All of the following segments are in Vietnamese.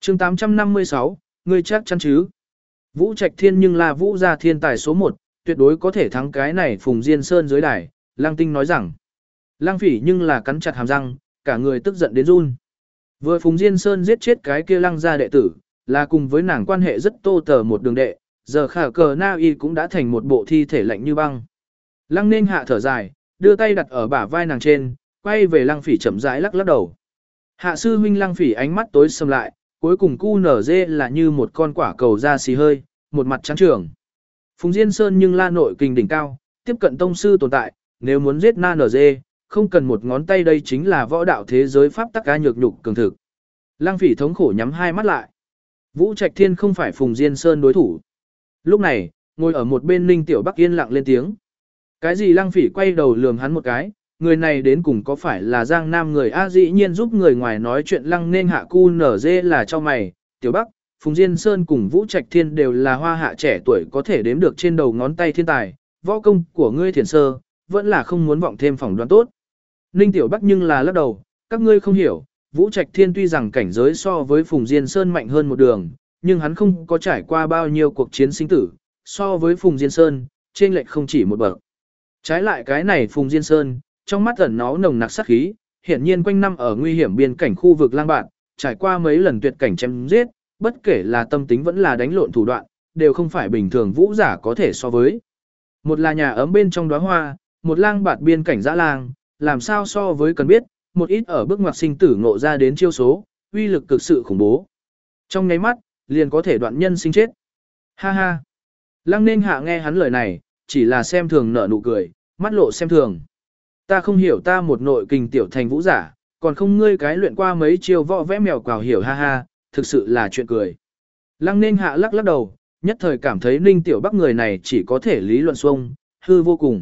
chương 856, ngươi chắc chắn chứ? Vũ Trạch Thiên nhưng là Vũ gia thiên tài số 1, tuyệt đối có thể thắng cái này Phùng Diên Sơn dưới đài, Lăng Tinh nói rằng. Lăng Phỉ nhưng là cắn chặt hàm răng, cả người tức giận đến run. Vừa Phùng Diên Sơn giết chết cái kia Lăng gia đệ tử, là cùng với nàng quan hệ rất tô tờ một đường đệ, giờ khả cờ na y cũng đã thành một bộ thi thể lạnh như băng. Lăng Ninh hạ thở dài, đưa tay đặt ở bả vai nàng trên, quay về Lăng Phỉ chậm rãi lắc lắc đầu. Hạ sư huynh Lăng Phỉ ánh mắt tối sầm lại, cuối cùng cu nở dê là như một con quả cầu da xì hơi, một mặt trắng trưởng. Phùng Diên Sơn nhưng la nội kình đỉnh cao, tiếp cận tông sư tồn tại, nếu muốn giết na nở dê, không cần một ngón tay, đây chính là võ đạo thế giới pháp tắc ca nhược nhục cường thực. Lăng Phỉ thống khổ nhắm hai mắt lại. Vũ Trạch Thiên không phải Phùng Diên Sơn đối thủ. Lúc này, ngồi ở một bên Ninh Tiểu Bắc yên lặng lên tiếng. Cái gì? Lăng Phỉ quay đầu lườm hắn một cái, người này đến cùng có phải là Giang Nam người a? Dĩ nhiên giúp người ngoài nói chuyện. Lăng nên hạ cu nở dê là cho mày. Tiểu Bắc, Phùng Diên Sơn cùng Vũ Trạch Thiên đều là hoa hạ trẻ tuổi có thể đếm được trên đầu ngón tay thiên tài, võ công của ngươi thiền sơ, vẫn là không muốn vọng thêm phỏng đoán tốt. Ninh Tiểu Bắc nhưng là lắc đầu, các ngươi không hiểu, Vũ Trạch Thiên tuy rằng cảnh giới so với Phùng Diên Sơn mạnh hơn một đường, nhưng hắn không có trải qua bao nhiêu cuộc chiến sinh tử, so với Phùng Diên Sơn, trên lệch không chỉ một bậc. Trái lại cái này Phùng Diên Sơn, trong mắt ẩn nó nồng nặc sát khí, hiển nhiên quanh năm ở nguy hiểm biên cảnh khu vực lang bạn, trải qua mấy lần tuyệt cảnh chém giết, bất kể là tâm tính vẫn là đánh lộn thủ đoạn, đều không phải bình thường vũ giả có thể so với. Một là nhà ấm bên trong đóa hoa, một lang bạt biên cảnh dã lang, làm sao so với cần biết, một ít ở bước ngoặt sinh tử ngộ ra đến chiêu số, uy lực cực sự khủng bố. Trong nháy mắt, liền có thể đoạn nhân sinh chết. Ha ha. Lăng nên hạ nghe hắn lời này, chỉ là xem thường nở nụ cười, mắt lộ xem thường. Ta không hiểu, ta một nội kình tiểu thành vũ giả, còn không ngươi cái luyện qua mấy chiêu võ vẽ mèo quào hiểu, ha ha, thực sự là chuyện cười. Lăng nên hạ lắc lắc đầu, nhất thời cảm thấy Ninh Tiểu Bắc người này chỉ có thể lý luận xuông, hư vô cùng.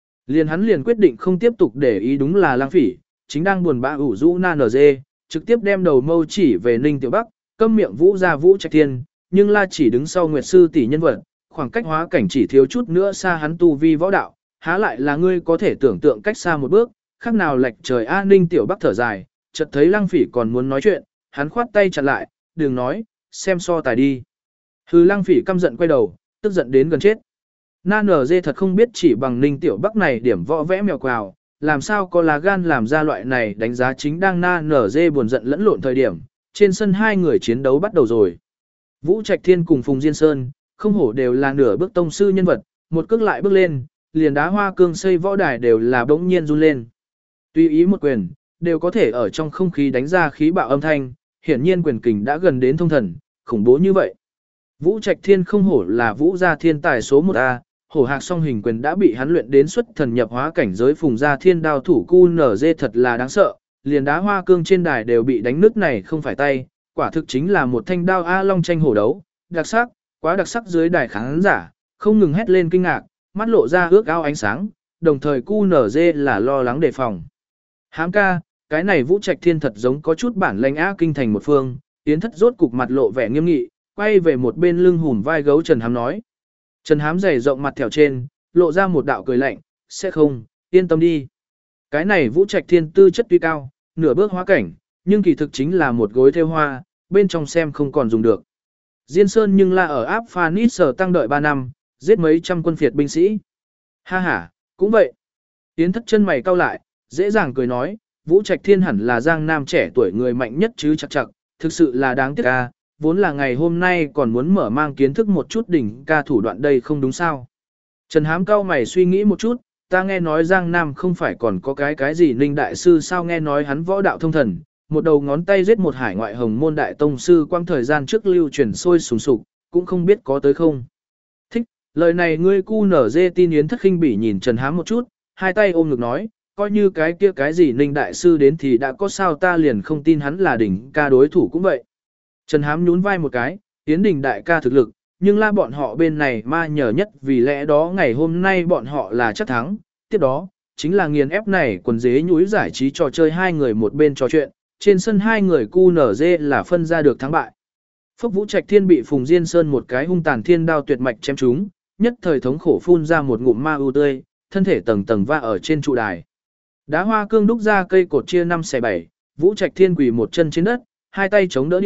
Hắn liền quyết định không tiếp tục để ý, đúng là Lăng Phỉ, chính đang buồn bã ủ rũ na nở dê, trực tiếp đem đầu mâu chỉ về Ninh Tiểu Bắc, câm miệng Vũ gia Vũ Trạch Thiên, nhưng la chỉ đứng sau Nguyệt sư tỷ nhân vật, khoảng cách hóa cảnh chỉ thiếu chút nữa xa hắn tu vi võ đạo, há lại là ngươi có thể tưởng tượng cách xa một bước, khác nào lệch trời a. Ninh Tiểu Bắc thở dài, chợt thấy Lăng Phỉ còn muốn nói chuyện, hắn khoát tay chặn lại, đừng nói, xem so tài đi. Hừ. Lăng Phỉ căm giận quay đầu, tức giận đến gần chết. Na nở dê thật không biết chỉ bằng Ninh Tiểu Bắc này điểm võ vẽ mèo quào, làm sao có lá gan làm ra loại này đánh giá. Chính đang Na nở dê buồn giận lẫn lộn thời điểm, trên sân hai người chiến đấu bắt đầu rồi. Vũ Trạch Thiên cùng Phùng Diên Sơn, không hổ đều là nửa bước tông sư nhân vật, một cước lại bước lên, liền đá hoa cương xây võ đài đều là bỗng nhiên run lên. Tùy ý một quyền, đều có thể ở trong không khí đánh ra khí bạo âm thanh, hiển nhiên quyền kình đã gần đến thông thần, khủng bố như vậy. Vũ Trạch Thiên không hổ là Vũ gia thiên tài số 1A, hổ hạc song hình quyền đã bị hắn luyện đến xuất thần nhập hóa cảnh giới. Phùng gia thiên đao thủ cu nở dê thật là đáng sợ, liền đá hoa cương trên đài đều bị đánh nứt, này không phải tay, quả thực chính là một thanh đao a. Long tranh hổ đấu, đặc sắc, quá đặc sắc. Dưới đài khán giả không ngừng hét lên kinh ngạc, mắt lộ ra ước ao ánh sáng, đồng thời cu nở dê là lo lắng đề phòng. Hám ca, cái này Vũ Trạch Thiên thật giống có chút bản lĩnh á. Kinh thành một phương, Yến Thất rốt cục mặt lộ vẻ nghiêm nghị, quay về một bên lưng hùm vai gấu Trần Hám nói. Trần Hám dày rộng mặt thẻo trên, lộ ra một đạo cười lạnh, sẽ không, yên tâm đi. Cái này Vũ Trạch Thiên tư chất tuy cao, nửa bước hóa cảnh, nhưng kỳ thực chính là một gối theo hoa, bên trong xem không còn dùng được. Diên Sơn nhưng là ở áp Phanis sở tăng đợi 3 năm, giết mấy trăm quân phiệt binh sĩ. Ha ha, cũng vậy. Yến Thất chân mày cau lại, dễ dàng cười nói, Vũ Trạch Thiên hẳn là Giang Nam trẻ tuổi người mạnh nhất chứ chắc chắc, thực sự là đáng tiếc ca, vốn là ngày hôm nay còn muốn mở mang kiến thức một chút đỉnh ca thủ đoạn đây không đúng sao. Trần Hám cau mày suy nghĩ một chút, ta nghe nói Giang Nam không phải còn có cái gì Ninh Đại Sư sao, nghe nói hắn võ đạo thông thần, một đầu ngón tay giết một hải ngoại hồng môn đại tông sư, quang thời gian trước lưu truyền sôi sùng sục, cũng không biết có tới không. Thích, lời này ngươi cu nở dê tin. Yến Thất khinh bỉ nhìn Trần Hám một chút, hai tay ôm ngực nói, coi như cái kia cái gì Ninh Đại Sư đến thì đã có sao, ta liền không tin hắn là đỉnh ca đối thủ cũng vậy. Trần Hám nhún vai một cái, Yến Đình đại ca thực lực, nhưng la bọn họ bên này ma nhờ nhất, vì lẽ đó ngày hôm nay bọn họ là chắc thắng, tiếp đó, chính là nghiền ép này quần dế nhúi giải trí trò chơi. Hai người một bên trò chuyện, trên sân hai người cu nở dê là phân ra được thắng bại. Phúc Vũ Trạch Thiên bị Phùng Diên Sơn một cái hung tàn thiên đao tuyệt mạch chém trúng, nhất thời thống khổ phun ra một ngụm ma ưu tươi, thân thể tầng tầng va ở trên trụ đài. Đá hoa cương đúc ra cây cột chia 5 xẻ 7, Vũ Trạch Thiên quỳ một chân trên đất, hai tay chống đỡ địa,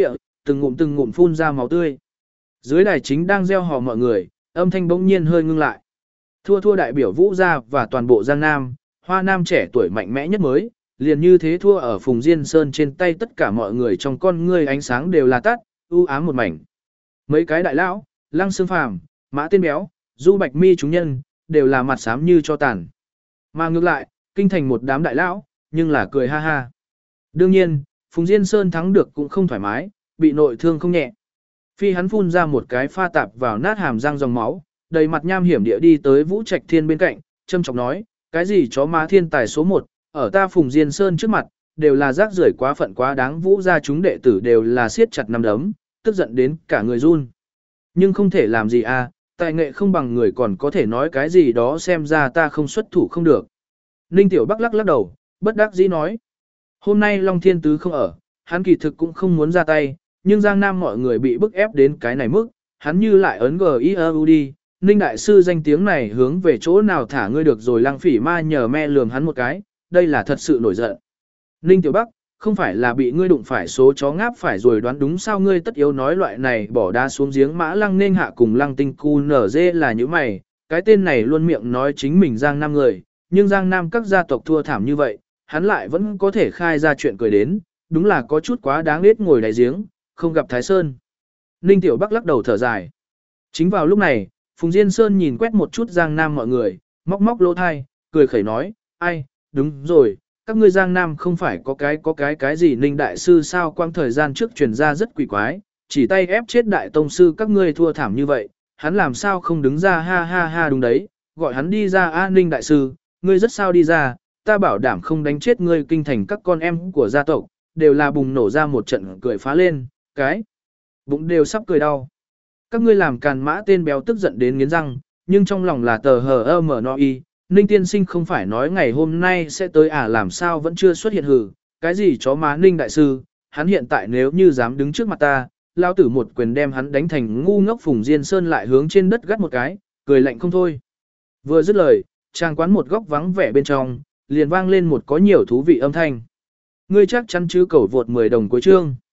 từng ngụm phun ra máu tươi. Dưới đài chính đang gieo hò mọi người, âm thanh bỗng nhiên hơi ngưng lại. Thua đại biểu Vũ gia và toàn bộ Giang Nam, Hoa Nam trẻ tuổi mạnh mẽ nhất mới, liền như thế thua ở Phùng Diên Sơn trên tay tất cả mọi người trong con ngươi ánh sáng đều là tắt, u ám một mảnh. Mấy cái đại lão, Lăng Xương Phàm, Mã Tiên Béo, Du Bạch Mi chúng nhân, đều là mặt xám như cho tàn. Mà ngược lại, kinh thành một đám đại lão, nhưng là cười ha ha. Đương nhiên, Phùng Diên Sơn thắng được cũng không thoải mái, bị nội thương không nhẹ. Phi hắn phun ra một cái pha tạp vào nát hàm răng dòng máu, đầy mặt nham hiểm địa đi tới Vũ Trạch Thiên bên cạnh, châm chọc nói, cái gì chó má thiên tài số 1, ở ta Phùng Diên Sơn trước mặt, đều là rác rưởi quá phận quá đáng. Vũ gia chúng đệ tử đều là siết chặt nắm đấm, tức giận đến cả người run. Nhưng không thể làm gì à, tài nghệ không bằng người còn có thể nói cái gì đó, xem ra ta không xuất thủ không được. Ninh Tiểu Bắc lắc lắc đầu, bất đắc dĩ nói. Hôm nay Long Thiên Tứ không ở, hắn kỳ thực cũng không muốn ra tay, nhưng Giang Nam mọi người bị bức ép đến cái này mức, hắn như lại ấn GIEUD, Ninh Đại Sư danh tiếng này hướng về chỗ nào thả ngươi được rồi. Lăng Phỉ Ma nhờ me lườm hắn một cái, đây là thật sự nổi giận. Ninh Tiểu Bắc, không phải là bị ngươi đụng phải số chó ngáp phải rồi đoán đúng sao? Ngươi tất yếu nói loại này bỏ đá xuống giếng. Mã Lăng nên hạ cùng Lăng Tinh Cu nở dê là những mày, cái tên này luôn miệng nói chính mình Giang Nam người, nhưng Giang Nam các gia tộc thua thảm như vậy, hắn lại vẫn có thể khai ra chuyện cười đến, đúng là có chút quá đáng ghét ngồi đáy giếng, không gặp Thái Sơn. Ninh Tiểu Bắc lắc đầu thở dài. Chính vào lúc này, Phùng Diên Sơn nhìn quét một chút Giang Nam mọi người, móc móc lỗ thai, cười khẩy nói, ai, đúng rồi, các ngươi Giang Nam không phải có cái gì Ninh Đại Sư sao? Quang thời gian trước truyền ra rất quỷ quái, chỉ tay ép chết Đại Tông Sư các ngươi thua thảm như vậy, hắn làm sao không đứng ra? Ha ha ha, đúng đấy, gọi hắn đi ra a. Ninh Đại Sư, ngươi rất sao đi ra, ta bảo đảm không đánh chết ngươi. Kinh thành các con em của gia tộc, đều là bùng nổ ra một trận cười phá lên, cái bụng đều sắp cười đau. Các ngươi làm càn. Mã Tên Béo tức giận đến nghiến răng, nhưng trong lòng là tờ hờ mở no y. Ninh tiên sinh không phải nói ngày hôm nay sẽ tới à, làm sao vẫn chưa xuất hiện? Hừ, cái gì chó má Ninh Đại Sư, hắn hiện tại nếu như dám đứng trước mặt ta, lao tử một quyền đem hắn đánh thành ngu ngốc. Phùng Diên Sơn lại hướng trên đất gắt một cái, cười lạnh không thôi. Vừa dứt lời, trang quán một góc vắng vẻ bên trong, liền vang lên một có nhiều thú vị âm thanh. Ngươi chắc chắn chứ? Cầu vượt 10 đồng cuối chương.